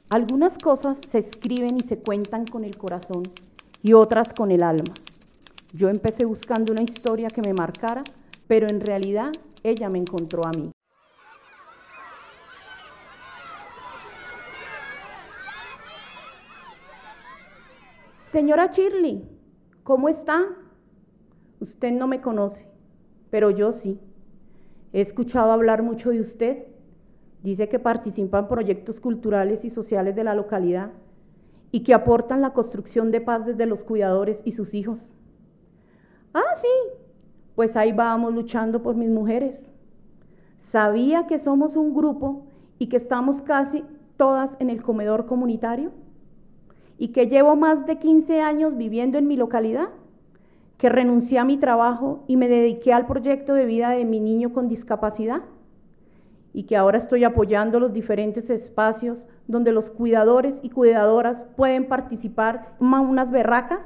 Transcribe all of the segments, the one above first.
Algunas cosas se escriben y se cuentan con el corazón y otras con el alma. Yo empecé buscando una historia que me marcara, pero en realidad ella me encontró a mí. Señora Shirley, ¿cómo está? Usted no me conoce, pero yo sí. He escuchado hablar mucho de usted. Dice que participa en proyectos culturales y sociales de la localidad y que aportan la construcción de paz desde los cuidadores y sus hijos. Ah, sí, pues ahí vamos luchando por mis mujeres. ¿Sabía que somos un grupo y que estamos casi todas en el comedor comunitario? ¿Y que llevo más de 15 años viviendo en mi localidad? ¿Que renuncié a mi trabajo y me dediqué al proyecto de vida de mi niño con discapacidad? Y que ahora estoy apoyando los diferentes espacios donde los cuidadores y cuidadoras pueden participar en unas berracas.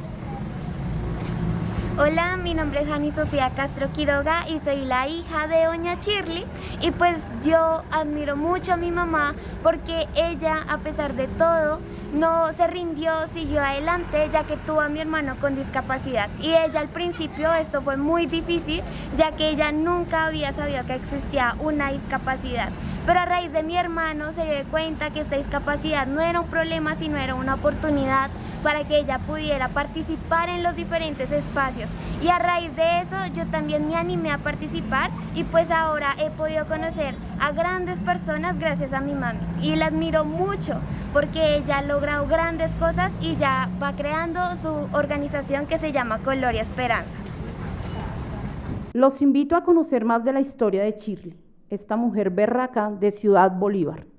Hola, mi nombre es Jani Sofía Castro Quiroga y soy la hija de doña Shirley, y pues yo admiro mucho a mi mamá porque ella, a pesar de todo, no se rindió, siguió adelante, ya que tuvo a mi hermano con discapacidad. Y ella al principio esto fue muy difícil, ya que ella nunca había sabido que existía una discapacidad. Pero a raíz de mi hermano se dio cuenta que esta discapacidad no era un problema, sino era una oportunidad para que ella pudiera participar en los diferentes espacios. Y a raíz de eso yo también me animé a participar, y pues ahora he podido conocer a grandes personas gracias a mi mami. Y la admiro mucho porque ella ha logrado grandes cosas y ya va creando su organización que se llama Color y Esperanza. Los invito a conocer más de la historia de Shirley, esta mujer berraca de Ciudad Bolívar.